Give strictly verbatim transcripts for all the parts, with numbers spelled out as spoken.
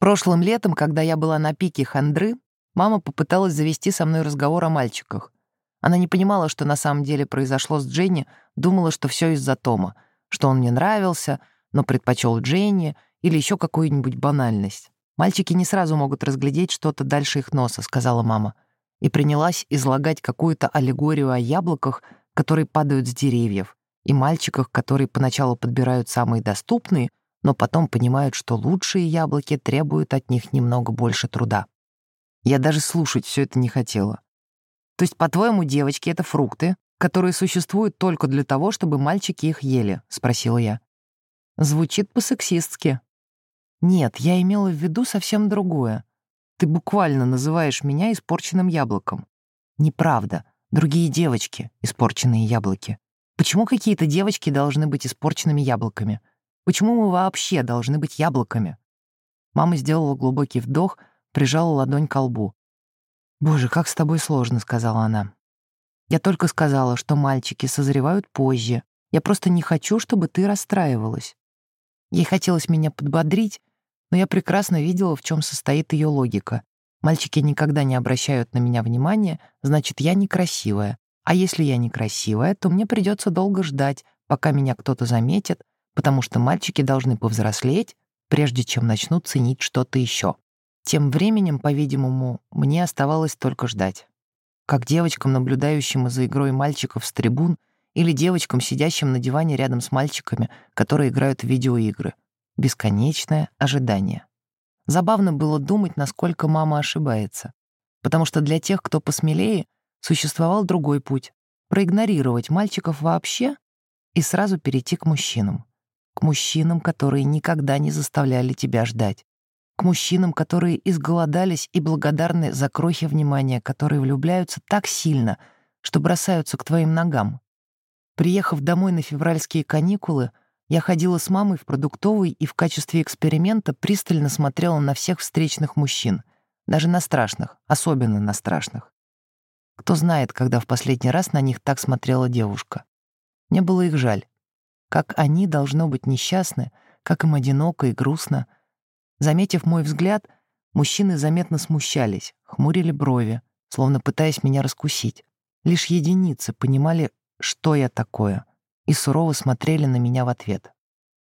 Прошлым летом, когда я была на пике хандры, мама попыталась завести со мной разговор о мальчиках. Она не понимала, что на самом деле произошло с Дженни, думала, что все из-за Тома, что он мне нравился, но предпочел Дженни или еще какую-нибудь банальность. «Мальчики не сразу могут разглядеть что-то дальше их носа», — сказала мама, и принялась излагать какую-то аллегорию о яблоках, которые падают с деревьев, и мальчиках, которые поначалу подбирают самые доступные, но потом понимают, что лучшие яблоки требуют от них немного больше труда. Я даже слушать все это не хотела. «То есть, по-твоему, девочки — это фрукты, которые существуют только для того, чтобы мальчики их ели?» — спросила я. Звучит по-сексистски. Нет, я имела в виду совсем другое. Ты буквально называешь меня испорченным яблоком. Неправда. Другие девочки — испорченные яблоки. Почему какие-то девочки должны быть испорченными яблоками? Почему мы вообще должны быть яблоками? Мама сделала глубокий вдох, прижала ладонь к лбу. «Боже, как с тобой сложно», — сказала она. «Я только сказала, что мальчики созревают позже. Я просто не хочу, чтобы ты расстраивалась». Ей хотелось меня подбодрить, но я прекрасно видела, в чем состоит ее логика. Мальчики никогда не обращают на меня внимания, значит, я некрасивая. А если я некрасивая, то мне придется долго ждать, пока меня кто-то заметит, потому что мальчики должны повзрослеть, прежде чем начнут ценить что-то еще. Тем временем, по-видимому, мне оставалось только ждать. Как девочкам, наблюдающим за игрой мальчиков с трибун, или девочкам, сидящим на диване рядом с мальчиками, которые играют в видеоигры. Бесконечное ожидание. Забавно было думать, насколько мама ошибается. Потому что для тех, кто посмелее, существовал другой путь — проигнорировать мальчиков вообще и сразу перейти к мужчинам. К мужчинам, которые никогда не заставляли тебя ждать. К мужчинам, которые изголодались и благодарны за крохи внимания, которые влюбляются так сильно, что бросаются к твоим ногам. Приехав домой на февральские каникулы, я ходила с мамой в продуктовый и в качестве эксперимента пристально смотрела на всех встречных мужчин, даже на страшных, особенно на страшных. Кто знает, когда в последний раз на них так смотрела девушка. Мне было их жаль. Как они, должно быть, несчастны, как им одиноко и грустно. Заметив мой взгляд, мужчины заметно смущались, хмурили брови, словно пытаясь меня раскусить. Лишь единицы понимали, что я такое, и сурово смотрели на меня в ответ.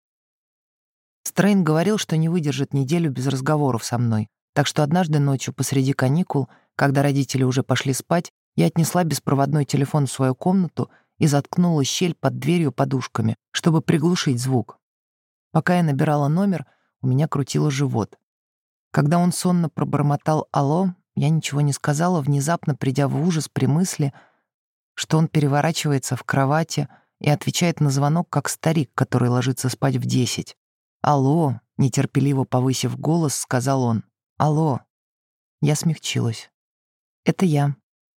Стрейн говорил, что не выдержит неделю без разговоров со мной, так что однажды ночью посреди каникул, когда родители уже пошли спать, я отнесла беспроводной телефон в свою комнату и заткнула щель под дверью подушками, чтобы приглушить звук. Пока я набирала номер, у меня крутило живот. Когда он сонно пробормотал «Алло», я ничего не сказала, внезапно придя в ужас при мысли, что он переворачивается в кровати и отвечает на звонок, как старик, который ложится спать в десять. «Алло», — нетерпеливо повысив голос, сказал он. «Алло». Я смягчилась. «Это я».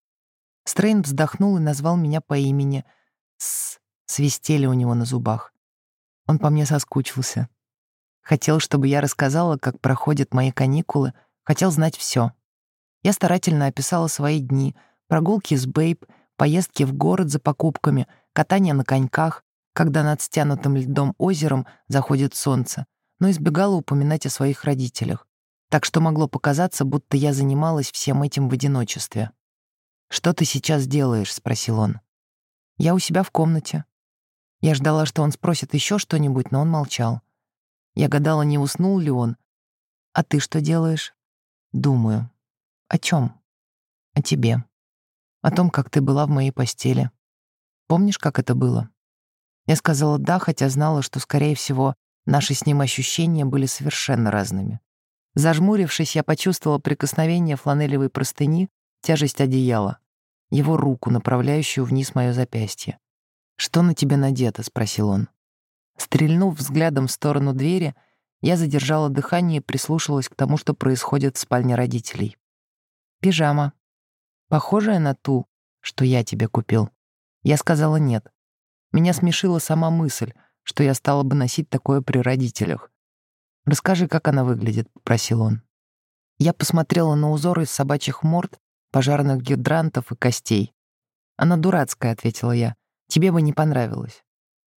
Стрейн вздохнул и назвал меня по имени. «С», свистели у него на зубах. Он по мне соскучился. Хотел, чтобы я рассказала, как проходят мои каникулы, хотел знать все. Я старательно описала свои дни, прогулки с Бэйб, поездки в город за покупками, катание на коньках, когда над стянутым льдом озером заходит солнце, но избегала упоминать о своих родителях. Так что могло показаться, будто я занималась всем этим в одиночестве. «Что ты сейчас делаешь?» — спросил он. «Я у себя в комнате». Я ждала, что он спросит еще что-нибудь, но он молчал. Я гадала, не уснул ли он. «А ты что делаешь?» «Думаю». «О чем?» «О тебе. О том, как ты была в моей постели. Помнишь, как это было?» Я сказала «да», хотя знала, что, скорее всего, наши с ним ощущения были совершенно разными. Зажмурившись, я почувствовала прикосновение фланелевой простыни, тяжесть одеяла, его руку, направляющую вниз мое запястье. «Что на тебе надето?» — спросил он. Стрельнув взглядом в сторону двери, я задержала дыхание и прислушалась к тому, что происходит в спальне родителей. «Пижама. Похожая на ту, что я тебе купил». Я сказала «нет». Меня смешила сама мысль, что я стала бы носить такое при родителях. «Расскажи, как она выглядит», — попросил он. Я посмотрела на узоры из собачьих морд, пожарных гидрантов и костей. «Она дурацкая», — ответила я. «Тебе бы не понравилось».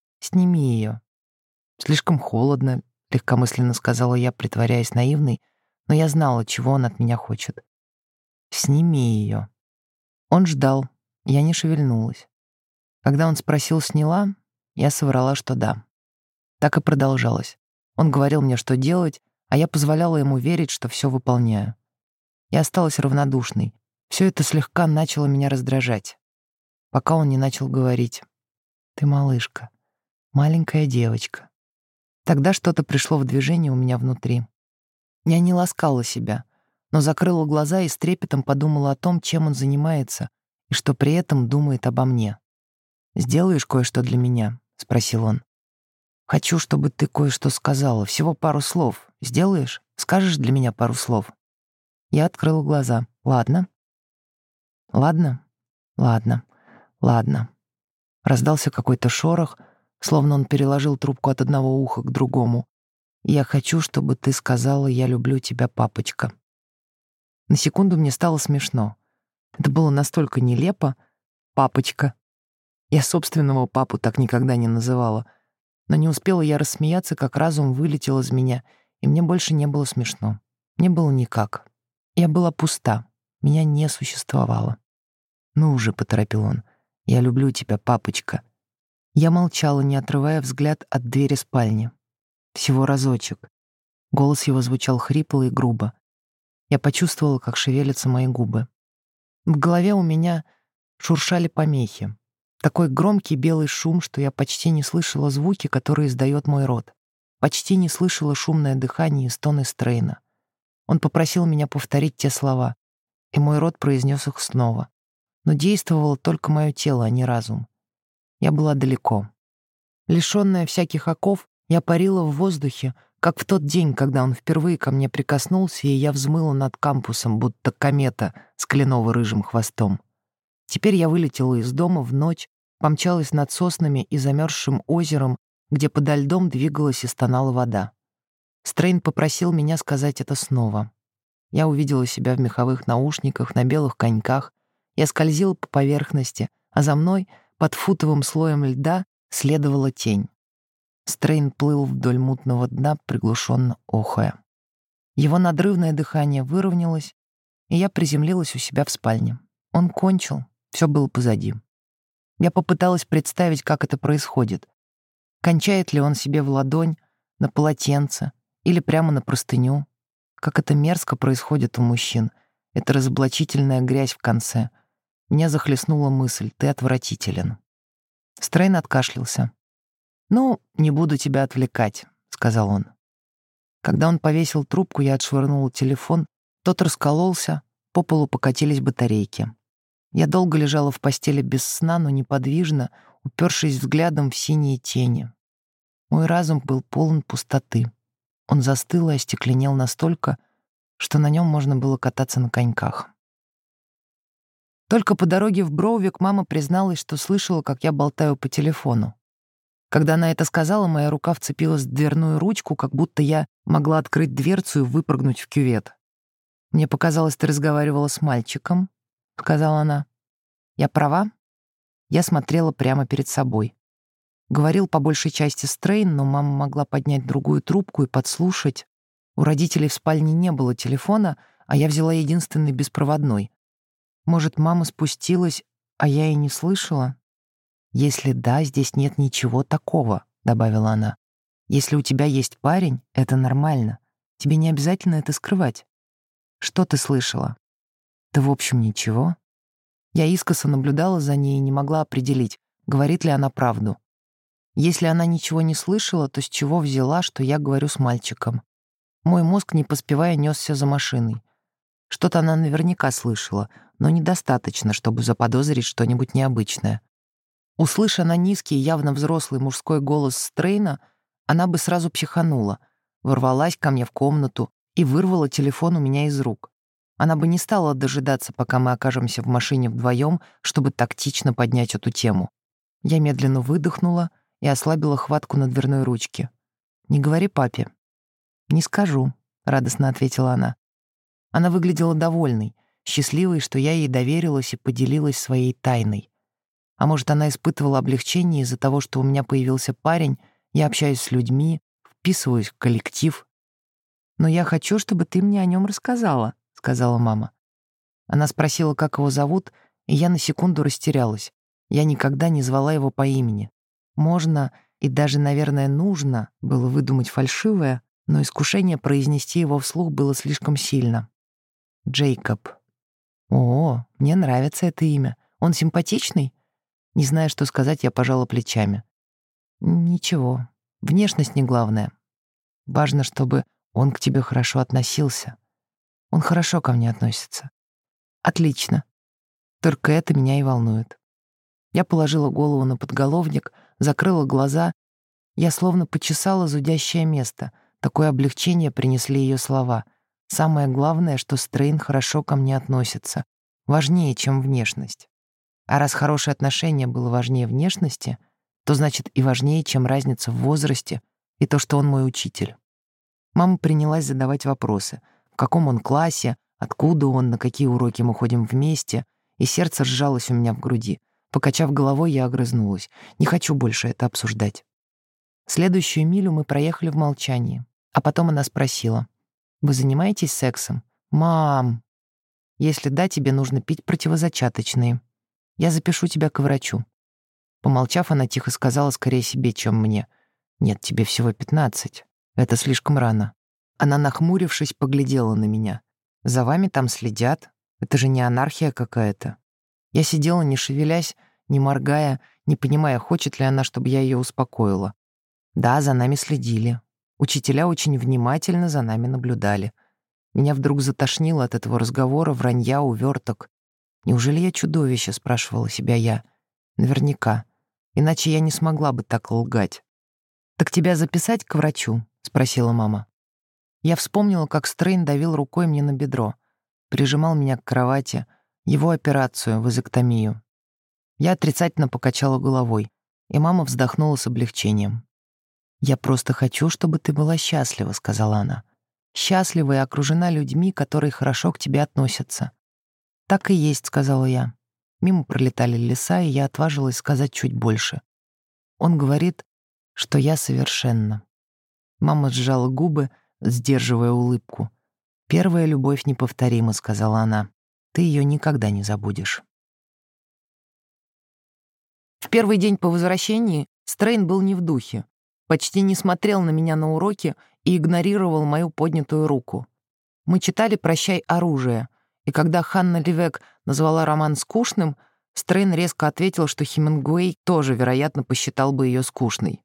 «Сними ее». «Слишком холодно», — легкомысленно сказала я, притворяясь наивной, но я знала, чего он от меня хочет. «Сними ее». Он ждал, я не шевельнулась. Когда он спросил, сняла, я соврала, что да. Так и продолжалось. Он говорил мне, что делать, а я позволяла ему верить, что все выполняю. Я осталась равнодушной. Все это слегка начало меня раздражать, пока он не начал говорить: «Ты малышка, маленькая девочка». Тогда что-то пришло в движение у меня внутри. Я не ласкала себя, но закрыла глаза и с трепетом подумала о том, чем он занимается, и что при этом думает обо мне. «Сделаешь кое-что для меня?» — спросил он. «Хочу, чтобы ты кое-что сказала, всего пару слов. Сделаешь? Скажешь для меня пару слов?» Я открыла глаза. «Ладно. Ладно. Ладно. Ладно». Раздался какой-то шорох, словно он переложил трубку от одного уха к другому. «Я хочу, чтобы ты сказала: я люблю тебя, папочка». На секунду мне стало смешно. Это было настолько нелепо. «Папочка». Я собственного папу так никогда не называла. Но не успела я рассмеяться, как разум вылетел из меня, и мне больше не было смешно. Мне было никак. Я была пуста. Меня не существовало. «Ну уже», — поторопил он, — «я люблю тебя, папочка». Я молчала, не отрывая взгляд от двери спальни. Всего разочек. Голос его звучал хрипло и грубо. Я почувствовала, как шевелятся мои губы. В голове у меня шуршали помехи. Такой громкий белый шум, что я почти не слышала звуки, которые издает мой рот. Почти не слышала шумное дыхание и стоны Стрейна. Он попросил меня повторить те слова, и мой рот произнес их снова. Но действовало только мое тело, а не разум. Я была далеко. Лишённая всяких оков, я парила в воздухе, как в тот день, когда он впервые ко мне прикоснулся, и я взмыла над кампусом, будто комета с кленово-рыжим хвостом. Теперь я вылетела из дома в ночь, помчалась над соснами и замерзшим озером, где подо льдом двигалась и стонала вода. Стрейн попросил меня сказать это снова. Я увидела себя в меховых наушниках, на белых коньках. Я скользила по поверхности, а за мной, под футовым слоем льда, следовала тень. Стрейн плыл вдоль мутного дна, приглушенно охая. Его надрывное дыхание выровнялось, и я приземлилась у себя в спальне. Он кончил, все было позади. Я попыталась представить, как это происходит. Кончает ли он себе в ладонь, на полотенце или прямо на простыню? Как это мерзко происходит у мужчин. Это разоблачительная грязь в конце. Меня захлестнула мысль: ты отвратителен. Стрейн откашлялся. «Ну, не буду тебя отвлекать», — сказал он. Когда он повесил трубку, я отшвырнула телефон. Тот раскололся, по полу покатились батарейки. Я долго лежала в постели без сна, но неподвижно, упершись взглядом в синие тени. Мой разум был полон пустоты. Он застыл и остекленел настолько, что на нем можно было кататься на коньках. Только по дороге в Броувик мама призналась, что слышала, как я болтаю по телефону. Когда она это сказала, моя рука вцепилась в дверную ручку, как будто я могла открыть дверцу и выпрыгнуть в кювет. «Мне показалось, ты разговаривала с мальчиком», — сказала она. «Я права?» Я смотрела прямо перед собой. Говорил по большей части Стрейн, но мама могла поднять другую трубку и подслушать. У родителей в спальне не было телефона, а я взяла единственный беспроводной. Может, мама спустилась, а я и не слышала? «Если да, здесь нет ничего такого», — добавила она. «Если у тебя есть парень, это нормально. Тебе не обязательно это скрывать». «Что ты слышала?» «Да, в общем, ничего». Я искоса наблюдала за ней и не могла определить, говорит ли она правду. Если она ничего не слышала, то с чего взяла, что я говорю с мальчиком? Мой мозг, не поспевая, несся за машиной. Что-то она наверняка слышала, но недостаточно, чтобы заподозрить что-нибудь необычное. Услыша на низкий, явно взрослый мужской голос Стрейна, она бы сразу психанула, ворвалась ко мне в комнату и вырвала телефон у меня из рук. Она бы не стала дожидаться, пока мы окажемся в машине вдвоем, чтобы тактично поднять эту тему. Я медленно выдохнула и ослабила хватку на дверной ручке. «Не говори папе». «Не скажу», — радостно ответила она. Она выглядела довольной, счастливой, что я ей доверилась и поделилась своей тайной. А может, она испытывала облегчение из-за того, что у меня появился парень, я общаюсь с людьми, вписываюсь в коллектив. «Но я хочу, чтобы ты мне о нем рассказала», — сказала мама. Она спросила, как его зовут, и я на секунду растерялась. Я никогда не звала его по имени. Можно и даже, наверное, нужно было выдумать фальшивое, но искушение произнести его вслух было слишком сильно. Джейкоб. О, мне нравится это имя. Он симпатичный? Не зная, что сказать, я пожала плечами. Ничего, внешность не главное. Важно, чтобы он к тебе хорошо относился. Он хорошо ко мне относится. Отлично. Только это меня и волнует. Я положила голову на подголовник, закрыла глаза. Я словно почесала зудящее место. Такое облегчение принесли ее слова. Самое главное, что Стрейн хорошо ко мне относится. Важнее, чем внешность. А раз хорошее отношение было важнее внешности, то значит и важнее, чем разница в возрасте и то, что он мой учитель. Мама принялась задавать вопросы. В каком он классе, откуда он, на какие уроки мы ходим вместе, и сердце сжалось у меня в груди. Покачав головой, я огрызнулась. Не хочу больше это обсуждать. Следующую милю мы проехали в молчании. А потом она спросила: «Вы занимаетесь сексом?» «Мам, если да, тебе нужно пить противозачаточные. Я запишу тебя к врачу». Помолчав, она тихо сказала скорее себе, чем мне: «Нет, тебе всего пятнадцать. Это слишком рано». Она, нахмурившись, поглядела на меня. «За вами там следят. Это же не анархия какая-то». Я сидела, не шевелясь, не моргая, не понимая, хочет ли она, чтобы я ее успокоила. Да, за нами следили. Учителя очень внимательно за нами наблюдали. Меня вдруг затошнило от этого разговора, вранья, уверток. «Неужели я чудовище?» — спрашивала себя я. Наверняка. Иначе я не смогла бы так лгать. «Так тебя записать к врачу?» — спросила мама. Я вспомнила, как Стрейн давил рукой мне на бедро, прижимал меня к кровати, его операцию, вазэктомию. Я отрицательно покачала головой, и мама вздохнула с облегчением. «Я просто хочу, чтобы ты была счастлива», — сказала она. «Счастлива и окружена людьми, которые хорошо к тебе относятся». «Так и есть», — сказала я. Мимо пролетали леса, и я отважилась сказать чуть больше. Он говорит, что я совершенна. Мама сжала губы, сдерживая улыбку. «Первая любовь неповторима», — сказала она. «Ты ее никогда не забудешь». В первый день по возвращении Стрейн был не в духе. Почти не смотрел на меня на уроке и игнорировал мою поднятую руку. Мы читали «Прощай, оружие», и когда Ханна Ливек назвала роман скучным, Стрейн резко ответил, что Хемингуэй тоже, вероятно, посчитал бы ее скучной.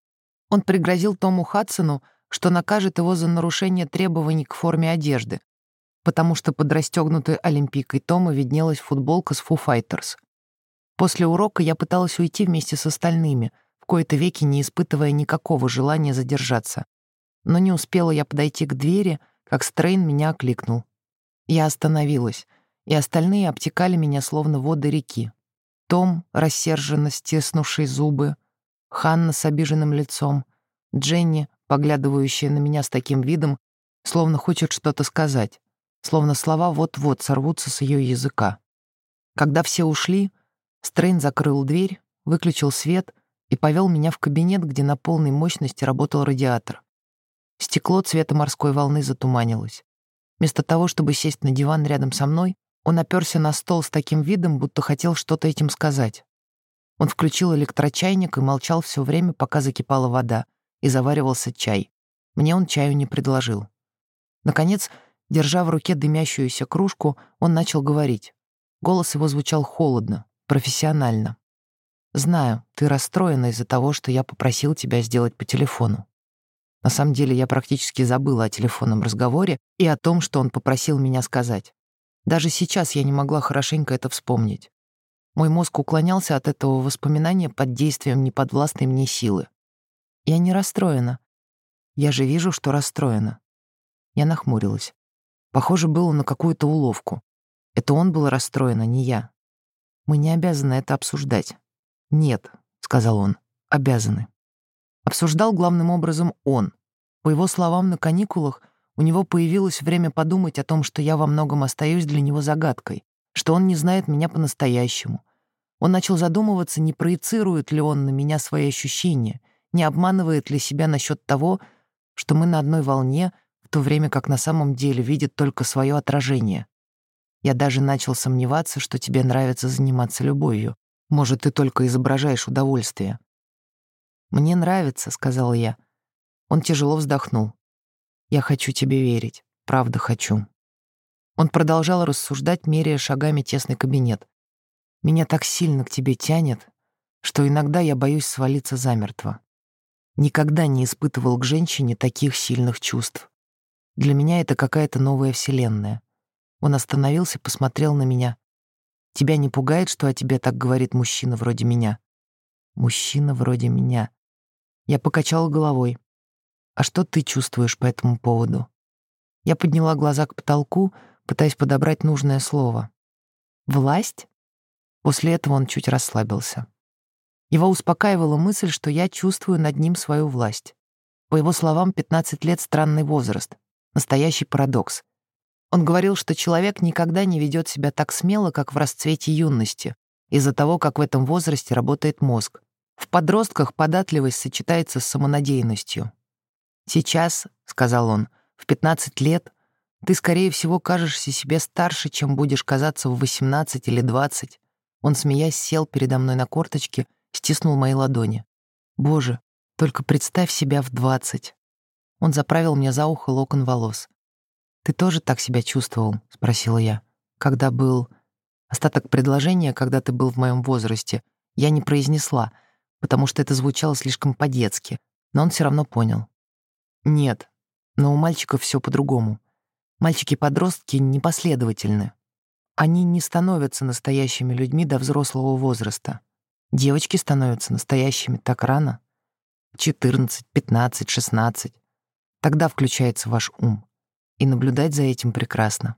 Он пригрозил Тому Хадсону, что накажет его за нарушение требований к форме одежды, потому что под расстегнутой олимпийкой Тома виднелась футболка с Foo Fighters. После урока я пыталась уйти вместе с остальными, в кои-то веки не испытывая никакого желания задержаться. Но не успела я подойти к двери, как Стрейн меня окликнул. Я остановилась, и остальные обтекали меня словно воды реки. Том, рассерженно стиснувший зубы, Ханна с обиженным лицом, Дженни, поглядывающая на меня с таким видом, словно хочет что-то сказать, словно слова вот-вот сорвутся с ее языка. Когда все ушли, Стрейн закрыл дверь, выключил свет и повел меня в кабинет, где на полной мощности работал радиатор. Стекло цвета морской волны затуманилось. Вместо того, чтобы сесть на диван рядом со мной, он оперся на стол с таким видом, будто хотел что-то этим сказать. Он включил электрочайник и молчал все время, пока закипала вода, и заваривался чай. Мне он чаю не предложил. Наконец, держа в руке дымящуюся кружку, он начал говорить. Голос его звучал холодно, профессионально. «Знаю, ты расстроена из-за того, что я попросил тебя сделать по телефону. На самом деле я практически забыла о телефонном разговоре и о том, что он попросил меня сказать. Даже сейчас я не могла хорошенько это вспомнить. Мой мозг уклонялся от этого воспоминания под действием неподвластной мне силы. Я не расстроена. Я же вижу, что расстроена». Я нахмурилась. Похоже было на какую-то уловку. Это он был расстроен, а не я. «Мы не обязаны это обсуждать». «Нет», — сказал он, — «обязаны». Обсуждал главным образом он. По его словам, на каникулах у него появилось время подумать о том, что я во многом остаюсь для него загадкой, что он не знает меня по-настоящему. Он начал задумываться, не проецирует ли он на меня свои ощущения, не обманывает ли себя насчет того, что мы на одной волне, в то время как на самом деле видит только свое отражение. Я даже начал сомневаться, что тебе нравится заниматься любовью. Может, ты только изображаешь удовольствие. «Мне нравится», — сказала я. Он тяжело вздохнул. «Я хочу тебе верить. Правда хочу». Он продолжал рассуждать, меряя шагами тесный кабинет. «Меня так сильно к тебе тянет, что иногда я боюсь свалиться замертво. Никогда не испытывал к женщине таких сильных чувств. Для меня это какая-то новая вселенная». Он остановился, посмотрел на меня. «Тебя не пугает, что о тебе так говорит мужчина вроде меня?» «Мужчина вроде меня». Я покачала головой. «А что ты чувствуешь по этому поводу?» Я подняла глаза к потолку, пытаясь подобрать нужное слово. «Власть?» После этого он чуть расслабился. Его успокаивала мысль, что я чувствую над ним свою власть. По его словам, пятнадцать лет — странный возраст. Настоящий парадокс. Он говорил, что человек никогда не ведет себя так смело, как в расцвете юности, из-за того, как в этом возрасте работает мозг. В подростках податливость сочетается с самонадеянностью. «Сейчас», — сказал он, — «в пятнадцать лет ты, скорее всего, кажешься себе старше, чем будешь казаться в восемнадцать или двадцать». Он, смеясь, сел передо мной на корточки, стиснул мои ладони. «Боже, только представь себя в двадцать». Он заправил мне за ухо локон волос. «Ты тоже так себя чувствовал?» — спросила я. «Когда был...» Остаток предложения, когда ты был в моем возрасте, я не произнесла, потому что это звучало слишком по-детски, но он все равно понял. «Нет, но у мальчиков все по-другому. Мальчики-подростки непоследовательны. Они не становятся настоящими людьми до взрослого возраста. Девочки становятся настоящими так рано. четырнадцать, пятнадцать, шестнадцать. Тогда включается ваш ум. И наблюдать за этим прекрасно».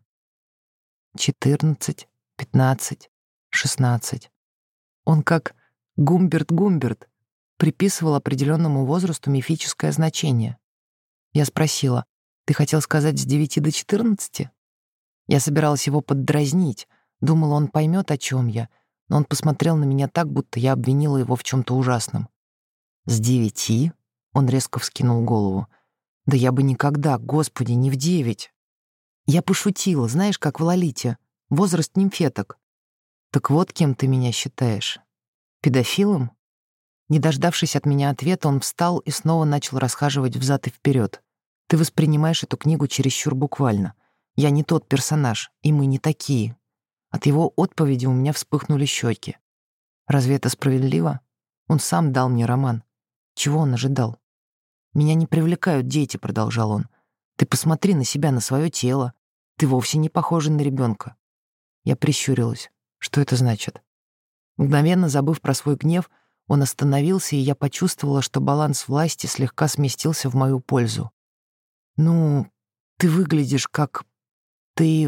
четырнадцать, пятнадцать, шестнадцать. Он как Гумберт-Гумберт приписывал определенному возрасту мифическое значение. Я спросила: «Ты хотел сказать с девяти до четырнадцати?» Я собиралась его поддразнить, думала, он поймет, о чем я, но он посмотрел на меня так, будто я обвинила его в чем-то ужасном. «С девяти?» — он резко вскинул голову. «Да я бы никогда, Господи, не в девять!» Я пошутила, знаешь, как в Лолите, возраст нимфеток. «Так вот, кем ты меня считаешь? Педофилом?» Не дождавшись от меня ответа, он встал и снова начал расхаживать взад и вперед. «Ты воспринимаешь эту книгу чересчур буквально. Я не тот персонаж, и мы не такие». От его отповеди у меня вспыхнули щеки. Разве это справедливо? Он сам дал мне роман. Чего он ожидал? «Меня не привлекают дети», — продолжал он. «Ты посмотри на себя, на свое тело. Ты вовсе не похожа на ребенка». Я прищурилась. Что это значит? Мгновенно забыв про свой гнев, он остановился, и я почувствовала, что баланс власти слегка сместился в мою пользу. «Ну, ты выглядишь как... ты...»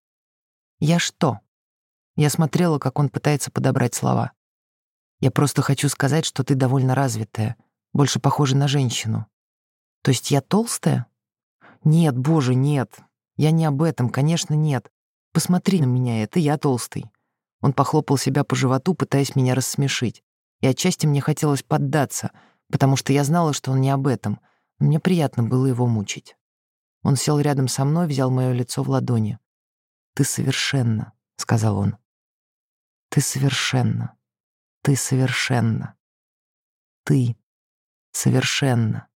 «Я что?» Я смотрела, как он пытается подобрать слова. «Я просто хочу сказать, что ты довольно развитая, больше похожа на женщину». «То есть я толстая?» «Нет, боже, нет. Я не об этом, конечно, нет. Посмотри на меня, это я толстый». Он похлопал себя по животу, пытаясь меня рассмешить. И отчасти мне хотелось поддаться, потому что я знала, что он не об этом, но мне приятно было его мучить. Он сел рядом со мной, взял мое лицо в ладони. «Ты совершенна», — сказал он. «Ты совершенна. Ты совершенна. Ты совершенна».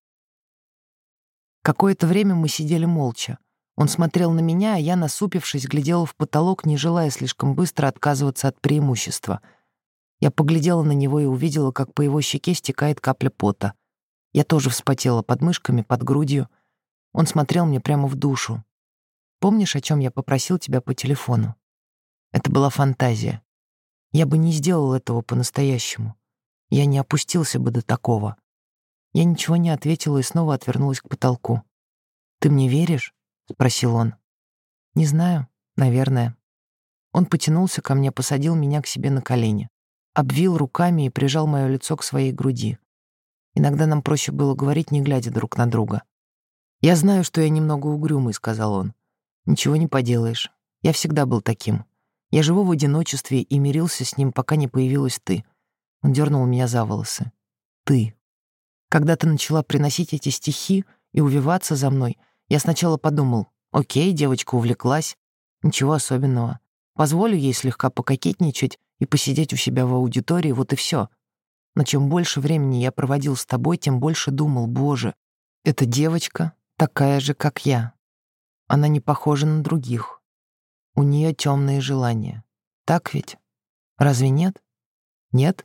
Какое-то время мы сидели молча. Он смотрел на меня, а я, насупившись, глядела в потолок, не желая слишком быстро отказываться от преимущества. Я поглядела на него и увидела, как по его щеке стекает капля пота. Я тоже вспотела под мышками, под грудью. Он смотрел мне прямо в душу. «Помнишь, о чем я попросил тебя по телефону?» Это была фантазия. Я бы не сделал этого по-настоящему. Я не опустился бы до такого. Я ничего не ответила и снова отвернулась к потолку. «Ты мне веришь?» — спросил он. «Не знаю, наверное». Он потянулся ко мне, посадил меня к себе на колени, обвил руками и прижал мое лицо к своей груди. Иногда нам проще было говорить, не глядя друг на друга. «Я знаю, что я немного угрюмый», — сказал он. «Ничего не поделаешь. Я всегда был таким. Я живу в одиночестве и мирился с ним, пока не появилась ты». Он дернул меня за волосы. «Ты. Когда ты начала приносить эти стихи и увиваться за мной, Я сначала подумал, окей, девочка увлеклась, ничего особенного. Позволю ей слегка пококетничать и посидеть у себя в аудитории, вот и все. Но чем больше времени я проводил с тобой, тем больше думал, боже, эта девочка такая же, как я. Она не похожа на других. У нее темные желания. Так ведь? Разве нет? Нет?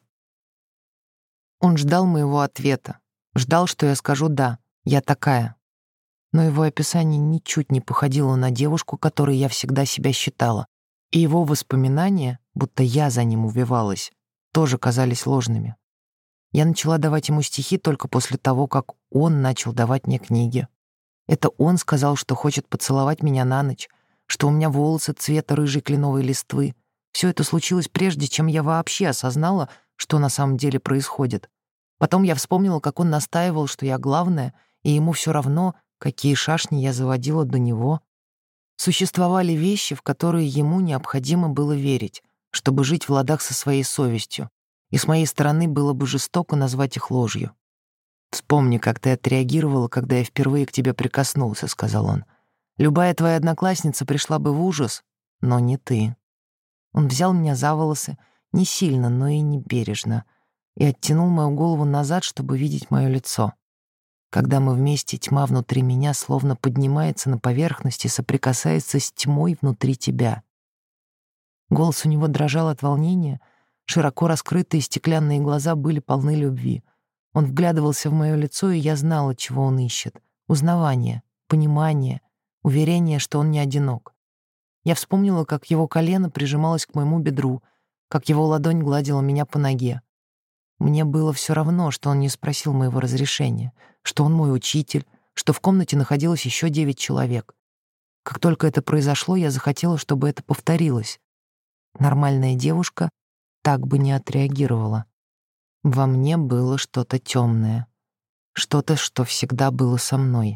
Он ждал моего ответа. Ждал, что я скажу «да, я такая». Но его описание ничуть не походило на девушку, которой я всегда себя считала. И его воспоминания, будто я за ним увивалась, тоже казались ложными. Я начала давать ему стихи только после того, как он начал давать мне книги. Это он сказал, что хочет поцеловать меня на ночь, что у меня волосы цвета рыжей кленовой листвы. Все это случилось прежде, чем я вообще осознала, что на самом деле происходит. Потом я вспомнила, как он настаивал, что я главная, и ему все равно, какие шашни я заводила до него. Существовали вещи, в которые ему необходимо было верить, чтобы жить в ладах со своей совестью, и с моей стороны было бы жестоко назвать их ложью. «Вспомни, как ты отреагировала, когда я впервые к тебе прикоснулся», — сказал он. «Любая твоя одноклассница пришла бы в ужас, но не ты». Он взял меня за волосы, не сильно, но и не бережно, и оттянул мою голову назад, чтобы видеть мое лицо. Когда мы вместе, тьма внутри меня словно поднимается на поверхность и соприкасается с тьмой внутри тебя. Голос у него дрожал от волнения, широко раскрытые стеклянные глаза были полны любви. Он вглядывался в мое лицо, и я знала, чего он ищет. Узнавание, понимание, уверение, что он не одинок. Я вспомнила, как его колено прижималось к моему бедру, как его ладонь гладила меня по ноге. Мне было все равно, что он не спросил моего разрешения, что он мой учитель, что в комнате находилось еще девять человек. Как только это произошло, я захотела, чтобы это повторилось. Нормальная девушка так бы не отреагировала. Во мне было что-то темное, что-то, что всегда было со мной.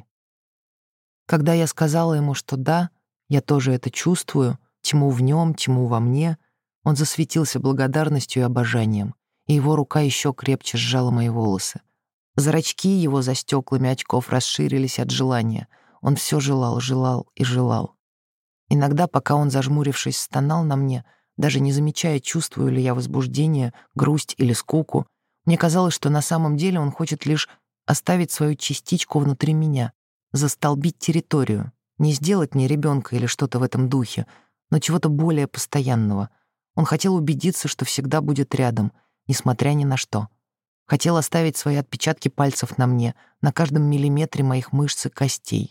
Когда я сказала ему, что да, я тоже это чувствую, тьму в нем, тьму во мне, он засветился благодарностью и обожанием, и его рука еще крепче сжала мои волосы. Зрачки его за стеклами очков расширились от желания. Он все желал, желал и желал. Иногда, пока он, зажмурившись, стонал на мне, даже не замечая, чувствую ли я возбуждение, грусть или скуку, мне казалось, что на самом деле он хочет лишь оставить свою частичку внутри меня, застолбить территорию, не сделать мне ребенка или что-то в этом духе, но чего-то более постоянного. Он хотел убедиться, что всегда будет рядом, несмотря ни на что. Хотел оставить свои отпечатки пальцев на мне, на каждом миллиметре моих мышц и костей.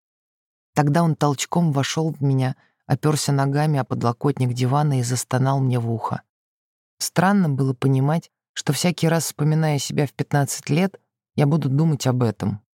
Тогда он толчком вошел в меня, оперся ногами о подлокотник дивана и застонал мне в ухо. Странно было понимать, что всякий раз, вспоминая себя в пятнадцать лет, я буду думать об этом.